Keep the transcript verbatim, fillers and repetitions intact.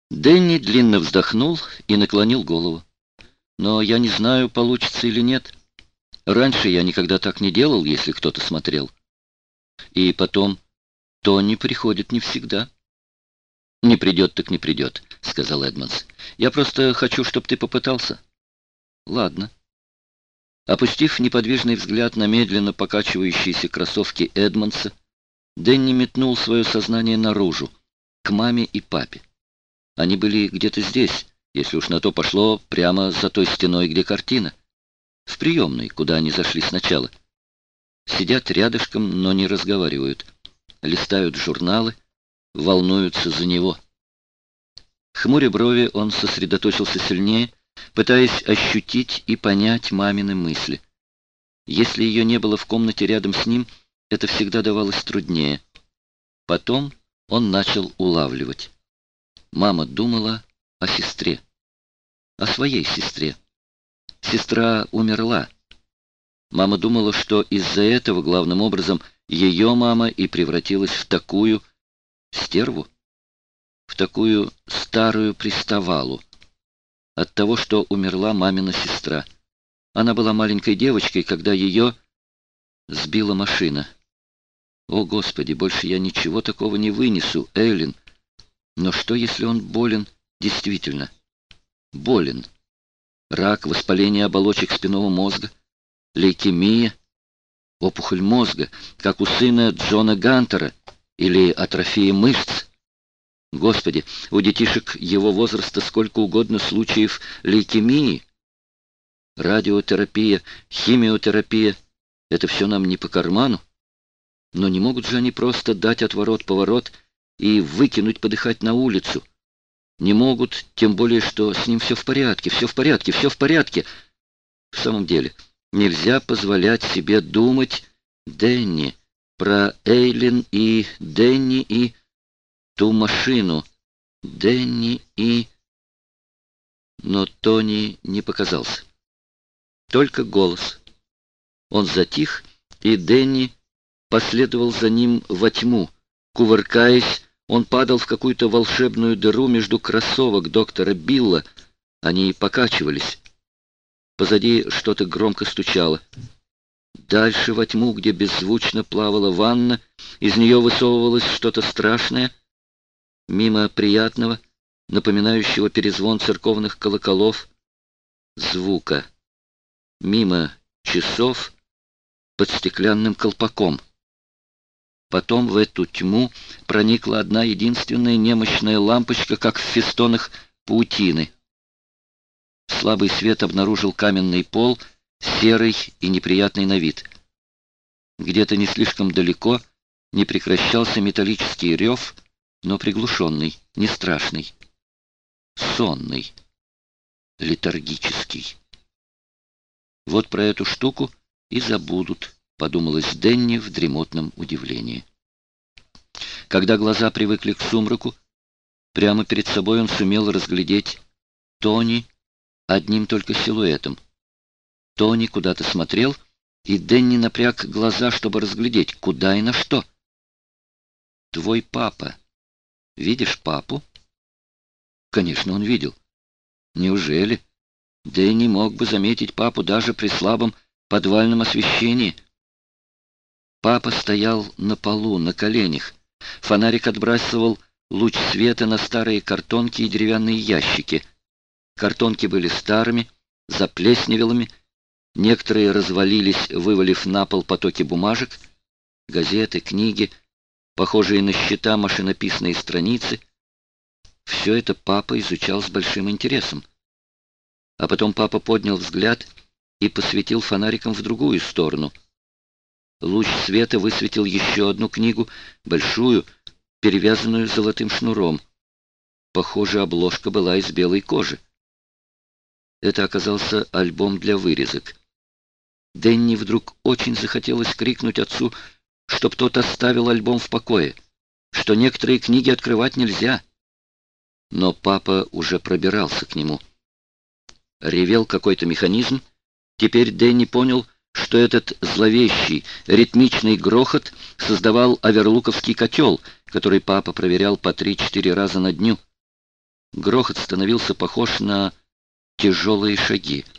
Дэнни длинно вздохнул и наклонил голову. «Но я не знаю, получится или нет. Раньше я никогда так не делал, если кто-то смотрел. И потом, Тони приходит не всегда». «Не придет, так не придет», — сказал Эдмонс. «Я просто хочу, чтобы ты попытался». «Ладно». Опустив неподвижный взгляд на медленно покачивающиеся кроссовки Эдмонса, Дэнни метнул свое сознание наружу, к маме и папе. Они были где-то здесь, если уж на то пошло, прямо за той стеной, где картина. В приемной, куда они зашли сначала. Сидят рядышком, но не разговаривают. Листают журналы, волнуются за него. Хмуря брови, он сосредоточился сильнее, пытаясь ощутить и понять мамины мысли. Если ее не было в комнате рядом с ним, это всегда давалось труднее. Потом он начал улавливать. Мама думала о сестре. О своей сестре. Сестра умерла. Мама думала, что из-за этого, главным образом, ее мама и превратилась в такую стерву, в такую старую приставалу. От того, что умерла мамина сестра. Она была маленькой девочкой, когда ее сбила машина. О, Господи, больше я ничего такого не вынесу, Эллен. Но что, если он болен действительно? Болен. Рак, воспаление оболочек спинного мозга, лейкемия, опухоль мозга, как у сына Джона Гантера, или атрофия мышц. Господи, у детишек его возраста сколько угодно случаев лейкемии. Радиотерапия, химиотерапия — это все нам не по карману. Но не могут же они просто дать отворот-поворот и выкинуть подыхать на улицу. Не могут, тем более, что с ним все в порядке, все в порядке, все в порядке. В самом деле, нельзя позволять себе думать, Дэнни, про Эйлин и Дэнни и ту машину. Дэнни и... Но Тони не показался. Только голос. Он затих, и Дэнни последовал за ним во тьму. Кувыркаясь, он падал в какую-то волшебную дыру между кроссовок доктора Билла. Они покачивались. Позади что-то громко стучало. Дальше во тьму, где беззвучно плавала ванна, из нее высовывалось что-то страшное. Мимо приятного, напоминающего перезвон церковных колоколов, звука. Мимо часов под стеклянным колпаком. Потом в эту тьму проникла одна единственная немощная лампочка, как в фестонах паутины. Слабый свет обнаружил каменный пол, серый и неприятный на вид. Где-то не слишком далеко не прекращался металлический рев, но приглушенный, не страшный. Сонный, летаргический. Вот про эту штуку и забудут, подумалось Дэнни в дремотном удивлении. Когда глаза привыкли к сумраку, прямо перед собой он сумел разглядеть Тони одним только силуэтом. Тони куда-то смотрел, и Дэнни напряг глаза, чтобы разглядеть, куда и на что. «Твой папа. Видишь папу?» Конечно, он видел. Неужели? Дэнни мог бы заметить папу даже при слабом подвальном освещении. Папа стоял на полу, на коленях. Фонарик отбрасывал луч света на старые картонки и деревянные ящики. Картонки были старыми, заплесневелыми. Некоторые развалились, вывалив на пол потоки бумажек. Газеты, книги, похожие на счета машинописные страницы. Все это папа изучал с большим интересом. А потом папа поднял взгляд и посветил фонариком в другую сторону. Луч света высветил еще одну книгу, большую, перевязанную золотым шнуром. Похоже, обложка была из белой кожи. Это оказался альбом для вырезок. Дэнни вдруг очень захотелось крикнуть отцу, чтоб тот оставил альбом в покое, что некоторые книги открывать нельзя. Но папа уже пробирался к нему. Ревел какой-то механизм. Теперь Дэнни понял, что этот зловещий, ритмичный грохот создавал оверлуковский котел, который папа проверял по три-четыре раза на дню. Грохот становился похож на тяжелые шаги.